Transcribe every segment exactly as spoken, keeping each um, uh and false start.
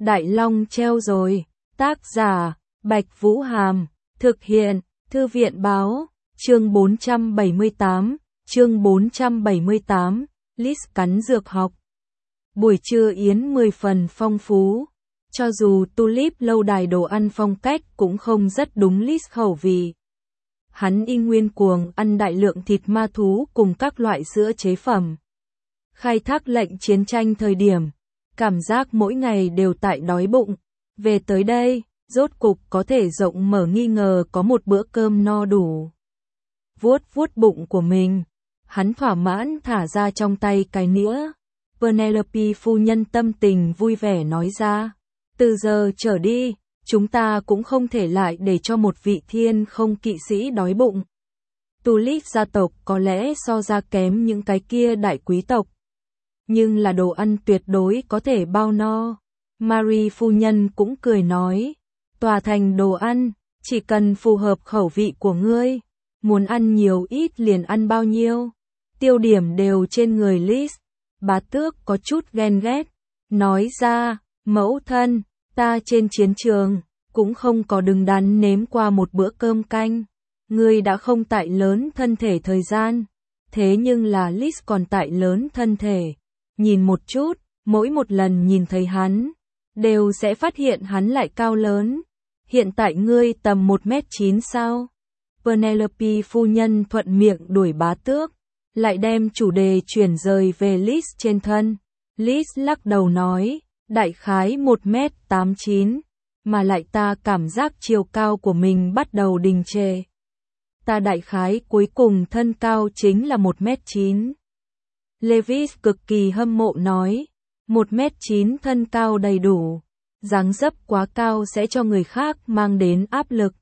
Đại Long treo rồi. Tác giả, Bạch Vũ Hàm. Thực hiện, Thư viện Báo. Chương bốn trăm bảy mươi tám. Chương bốn trăm bảy mươi tám. Liz cắn dược học. Buổi trưa yến mười phần phong phú. Cho dù Tulip lâu đài đồ ăn phong cách cũng không rất đúng Liz khẩu vị. Hắn y nguyên cuồng ăn đại lượng thịt ma thú cùng các loại sữa chế phẩm. Khai thác lệnh chiến tranh thời điểm, cảm giác mỗi ngày đều tại đói bụng. Về tới đây, rốt cục có thể rộng mở nghi ngờ có một bữa cơm no đủ. Vuốt vuốt bụng của mình, hắn thỏa mãn thả ra trong tay cái nĩa. Penelope phu nhân tâm tình vui vẻ nói ra, từ giờ trở đi, chúng ta cũng không thể lại để cho một vị thiên không kỵ sĩ đói bụng. Tulip gia tộc có lẽ so ra kém những cái kia đại quý tộc, nhưng là đồ ăn tuyệt đối có thể bao no. Marie phu nhân cũng cười nói, tòa thành đồ ăn, chỉ cần phù hợp khẩu vị của ngươi, muốn ăn nhiều ít liền ăn bao nhiêu. Tiêu điểm đều trên người Liz. Bá tước có chút ghen ghét, nói ra, mẫu thân, ta trên chiến trường, cũng không có đứng đắn nếm qua một bữa cơm canh. Ngươi đã không tại lớn thân thể thời gian, thế nhưng là Liz còn tại lớn thân thể. Nhìn một chút, mỗi một lần nhìn thấy hắn, đều sẽ phát hiện hắn lại cao lớn. Hiện tại ngươi tầm một mét chín sao? Penelope phu nhân thuận miệng đuổi bá tước, lại đem chủ đề chuyển rời về Liz trên thân. Liz lắc đầu nói, đại khái một mét tám chín, mà lại ta cảm giác chiều cao của mình bắt đầu đình trệ. Ta đại khái cuối cùng thân cao chính là một mét chín. Levis cực kỳ hâm mộ nói, một mét chín thân cao đầy đủ, dáng dấp quá cao sẽ cho người khác mang đến áp lực.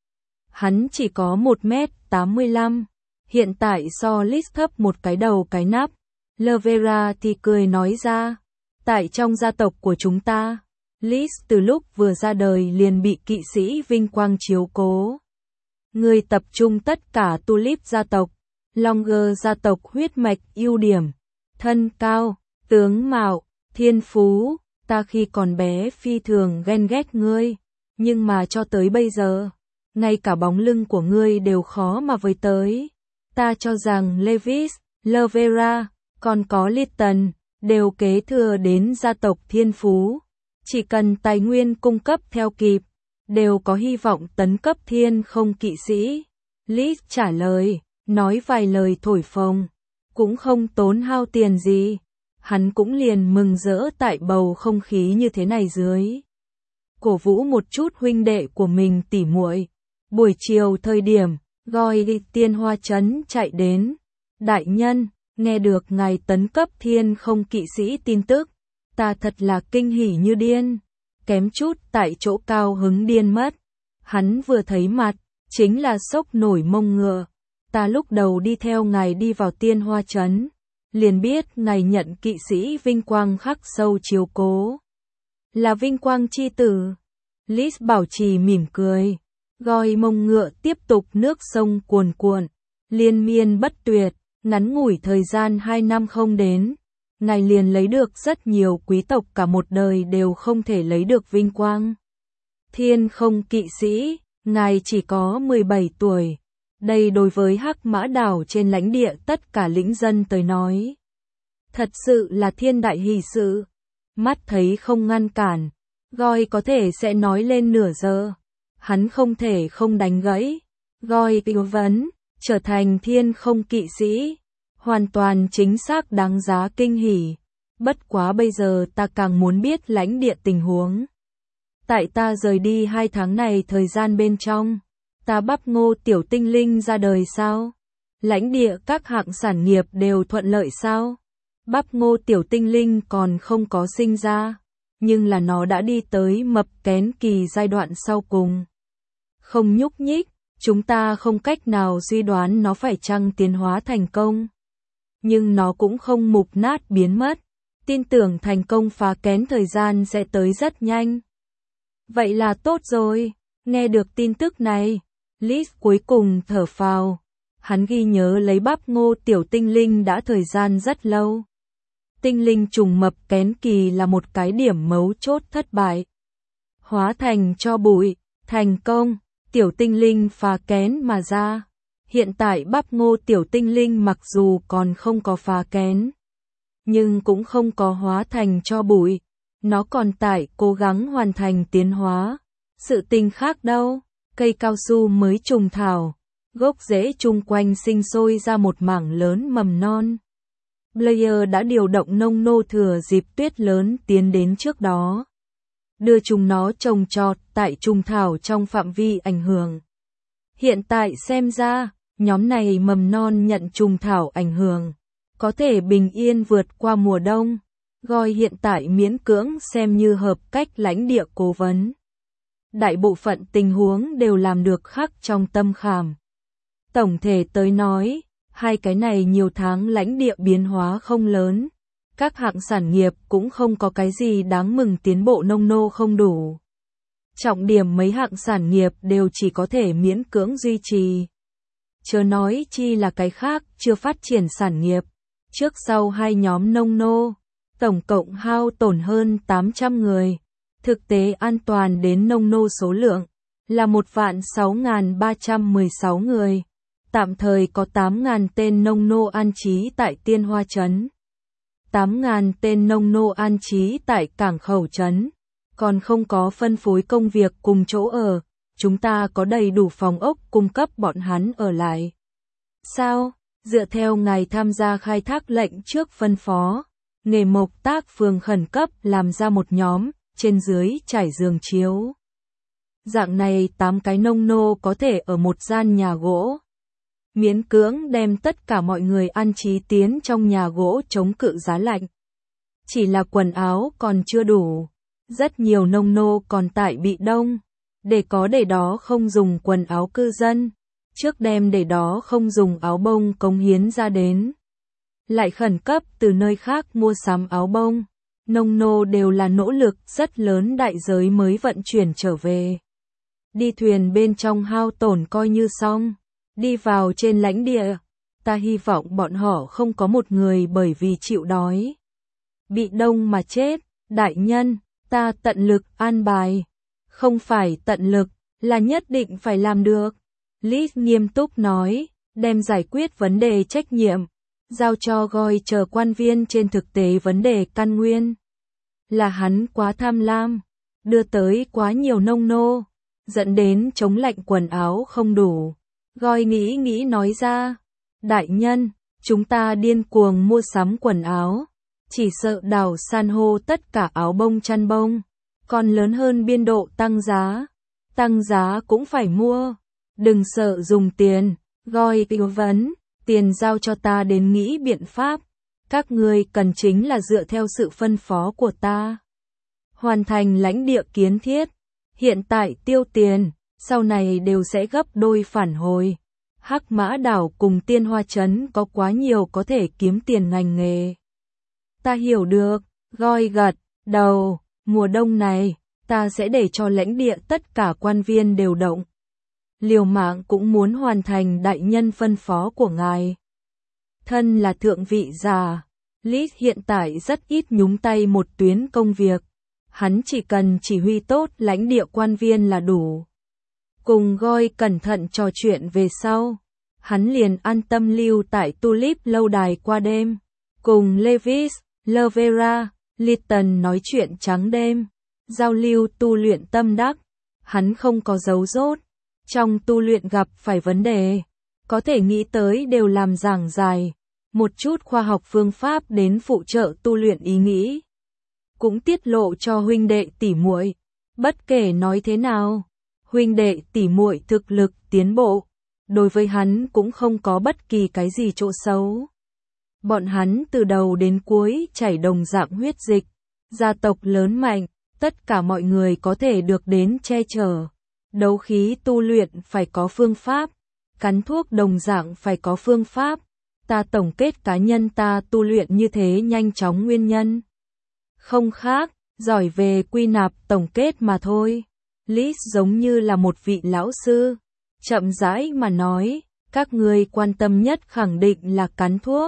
Hắn chỉ có một mét tám mươi lăm, hiện tại so Liz thấp một cái đầu cái nắp. Lovera thì cười nói ra, tại trong gia tộc của chúng ta, Liz từ lúc vừa ra đời liền bị kỵ sĩ vinh quang chiếu cố. Người tập trung tất cả Tulip gia tộc, Longer gia tộc huyết mạch ưu điểm, thân cao, tướng mạo, thiên phú, ta khi còn bé phi thường ghen ghét ngươi, nhưng mà cho tới bây giờ, ngay cả bóng lưng của ngươi đều khó mà với tới. Ta cho rằng Levis, Lovera, còn có Lytton, đều kế thừa đến gia tộc thiên phú. Chỉ cần tài nguyên cung cấp theo kịp, đều có hy vọng tấn cấp thiên không kỵ sĩ. Liz trả lời, nói vài lời thổi phồng, cũng không tốn hao tiền gì. Hắn cũng liền mừng rỡ tại bầu không khí như thế này dưới. Cổ vũ một chút huynh đệ của mình tỉ muội. Buổi chiều thời điểm, gọi đi tiên hoa trấn chạy đến. Đại nhân, nghe được ngài tấn cấp thiên không kỵ sĩ tin tức, ta thật là kinh hỉ như điên. Kém chút tại chỗ cao hứng điên mất. Hắn vừa thấy mặt, chính là sốc nổi mông ngựa. Ta lúc đầu đi theo ngài đi vào tiên hoa trấn, liền biết ngài nhận kỵ sĩ vinh quang khắc sâu chiếu cố. Là vinh quang chi tử. Liz bảo trì mỉm cười. Gọi mông ngựa tiếp tục nước sông cuồn cuộn, liên miên bất tuyệt, ngắn ngủi thời gian hai năm không đến. Ngài liền lấy được rất nhiều quý tộc cả một đời đều không thể lấy được vinh quang. Thiên không kỵ sĩ, ngài chỉ có mười bảy tuổi. Đây đối với Hắc Mã đảo trên lãnh địa tất cả lĩnh dân tới nói, thật sự là thiên đại hỷ sự. Mắt thấy không ngăn cản, Gọi có thể sẽ nói lên nửa giờ. Hắn không thể không đánh gãy. Gọi tư vấn, trở thành thiên không kỵ sĩ, hoàn toàn chính xác đáng giá kinh hỉ. Bất quá bây giờ ta càng muốn biết lãnh địa tình huống. Tại ta rời đi hai tháng này thời gian bên trong, ta bắp ngô tiểu tinh linh ra đời sao? Lãnh địa các hạng sản nghiệp đều thuận lợi sao? Bắp ngô tiểu tinh linh còn không có sinh ra, nhưng là nó đã đi tới mập kén kỳ giai đoạn sau cùng. Không nhúc nhích, chúng ta không cách nào suy đoán nó phải chăng tiến hóa thành công. Nhưng nó cũng không mục nát biến mất, tin tưởng thành công phá kén thời gian sẽ tới rất nhanh. Vậy là tốt rồi, nghe được tin tức này, Liz cuối cùng thở phào. Hắn ghi nhớ lấy bắp ngô tiểu tinh linh đã thời gian rất lâu. tinh linh trùng mập kén kỳ là một cái điểm mấu chốt thất bại. Hóa thành tro bụi, thành công, tiểu tinh linh phá kén mà ra. Hiện tại bắp ngô tiểu tinh linh mặc dù còn không có phá kén, nhưng cũng không có hóa thành tro bụi. Nó còn tại cố gắng hoàn thành tiến hóa. Sự tình khác đâu, cây cao su mới trùng thảo, gốc rễ chung quanh sinh sôi ra một mảng lớn mầm non. Blair đã điều động nông nô thừa dịp tuyết lớn tiến đến trước đó, đưa chúng nó trồng trọt tại trùng thảo trong phạm vi ảnh hưởng. Hiện tại xem ra, nhóm này mầm non nhận trùng thảo ảnh hưởng, có thể bình yên vượt qua mùa đông. Goi hiện tại miễn cưỡng xem như hợp cách lãnh địa cố vấn. Đại bộ phận tình huống đều làm được khắc trong tâm khảm. Tổng thể tới nói, hai cái này nhiều tháng lãnh địa biến hóa không lớn. Các hạng sản nghiệp cũng không có cái gì đáng mừng, tiến bộ nông nô không đủ. Trọng điểm mấy hạng sản nghiệp đều chỉ có thể miễn cưỡng duy trì. Chớ nói chi là cái khác chưa phát triển sản nghiệp. Trước sau hai nhóm nông nô, tổng cộng hao tổn hơn tám trăm người. Thực tế an toàn đến nông nô số lượng là một vạn sáu nghìn ba trăm mười sáu người. Tạm thời có tám nghìn tên nông nô an trí tại Tiên Hoa Trấn, tám nghìn tên nông nô an trí tại Cảng Khẩu Trấn, còn không có phân phối công việc cùng chỗ ở. Chúng ta có đầy đủ phòng ốc cung cấp bọn hắn ở lại. Sao? Dựa theo ngài tham gia khai thác lệnh trước phân phó, nghề mộc tác phường khẩn cấp làm ra một nhóm, trên dưới trải giường chiếu. Dạng này tám cái nông nô có thể ở một gian nhà gỗ. Miễn cưỡng đem tất cả mọi người an trí tiến trong nhà gỗ chống cự giá lạnh. Chỉ là quần áo còn chưa đủ. Rất nhiều nông nô còn tại bị đông. Để có để đó không dùng quần áo cư dân. Trước đem để đó không dùng áo bông cống hiến ra đến. Lại khẩn cấp từ nơi khác mua sắm áo bông. Nông nô đều là nỗ lực rất lớn đại giới mới vận chuyển trở về. Đi thuyền bên trong hao tổn coi như xong. Đi vào trên lãnh địa, ta hy vọng bọn họ không có một người bởi vì chịu đói, bị đông mà chết. Đại nhân, ta tận lực an bài. Không phải tận lực, là nhất định phải làm được. Lý nghiêm túc nói, đem giải quyết vấn đề trách nhiệm, giao cho Goi chờ quan viên trên thực tế vấn đề căn nguyên. Là hắn quá tham lam, đưa tới quá nhiều nông nô, dẫn đến chống lạnh quần áo không đủ. Goi nghĩ nghĩ nói ra, đại nhân, chúng ta điên cuồng mua sắm quần áo, chỉ sợ đảo san hô tất cả áo bông chăn bông, còn lớn hơn biên độ tăng giá. Tăng giá cũng phải mua, đừng sợ dùng tiền. Goi tư vấn, tiền giao cho ta đến nghĩ biện pháp, các ngươi cần chính là dựa theo sự phân phó của ta. Hoàn thành lãnh địa kiến thiết, hiện tại tiêu tiền, sau này đều sẽ gấp đôi phản hồi. Hắc Mã Đảo cùng Tiên Hoa Trấn có quá nhiều có thể kiếm tiền ngành nghề. Ta hiểu được, Goi gật đầu, mùa đông này, ta sẽ để cho lãnh địa tất cả quan viên đều động. Liều mạng cũng muốn hoàn thành đại nhân phân phó của ngài. Thân là thượng vị giả, Lý hiện tại rất ít nhúng tay một tuyến công việc. Hắn chỉ cần chỉ huy tốt lãnh địa quan viên là đủ. Cùng Goi cẩn thận trò chuyện về sau, hắn liền an tâm lưu tại Tulip lâu đài qua đêm, cùng Lewis, Lovera, Lytton nói chuyện trắng đêm, giao lưu tu luyện tâm đắc. Hắn không có giấu dốt, trong tu luyện gặp phải vấn đề, có thể nghĩ tới đều làm giảng giải, một chút khoa học phương pháp đến phụ trợ tu luyện ý nghĩ, cũng tiết lộ cho huynh đệ tỷ muội. Bất kể nói thế nào, huynh đệ tỷ muội thực lực tiến bộ, đối với hắn cũng không có bất kỳ cái gì chỗ xấu. Bọn hắn từ đầu đến cuối chảy đồng dạng huyết dịch, gia tộc lớn mạnh, tất cả mọi người có thể được đến che chở. Đấu khí tu luyện phải có phương pháp, cắn thuốc đồng dạng phải có phương pháp. Ta tổng kết cá nhân ta tu luyện như thế nhanh chóng nguyên nhân. Không khác, giỏi về quy nạp tổng kết mà thôi. Lý giống như là một vị lão sư, chậm rãi mà nói, các ngươi quan tâm nhất khẳng định là cắn thuốc.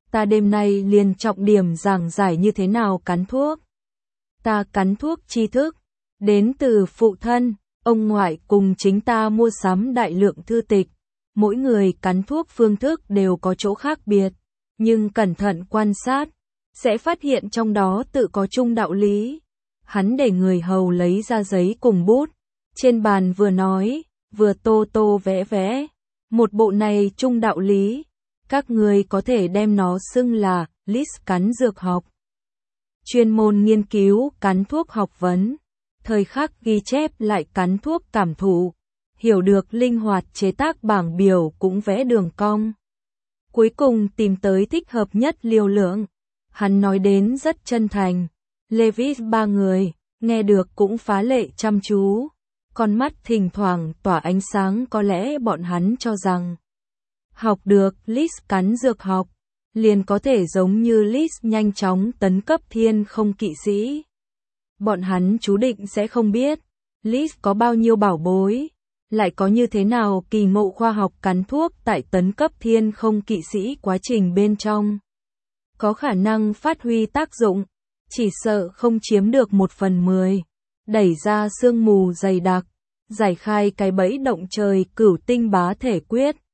Ta đêm nay liền trọng điểm giảng giải như thế nào cắn thuốc. Ta cắn thuốc tri thức, đến từ phụ thân, ông ngoại cùng chính ta mua sắm đại lượng thư tịch. Mỗi người cắn thuốc phương thức đều có chỗ khác biệt, nhưng cẩn thận quan sát, sẽ phát hiện trong đó tự có chung đạo lý. Hắn để người hầu lấy ra giấy cùng bút, trên bàn vừa nói, vừa tô tô vẽ vẽ. Một bộ này chung đạo lý, các người có thể đem nó xưng là list cắn dược học. Chuyên môn nghiên cứu cắn thuốc học vấn, thời khắc ghi chép lại cắn thuốc cảm thụ, hiểu được linh hoạt chế tác bảng biểu cũng vẽ đường cong. Cuối cùng tìm tới thích hợp nhất liều lượng. Hắn nói đến rất chân thành. Levis ba người, nghe được cũng phá lệ chăm chú. Con mắt thỉnh thoảng tỏa ánh sáng, có lẽ bọn hắn cho rằng học được list cắn dược học, liền có thể giống như list nhanh chóng tấn cấp thiên không kỵ sĩ. Bọn hắn chú định sẽ không biết, list có bao nhiêu bảo bối, lại có như thế nào kỳ ngộ khoa học cắn thuốc tại tấn cấp thiên không kỵ sĩ quá trình bên trong. Có khả năng phát huy tác dụng, chỉ sợ không chiếm được một phần mười. Đẩy ra sương mù dày đặc, giải khai cái bẫy động trời cửu tinh bá thể quyết.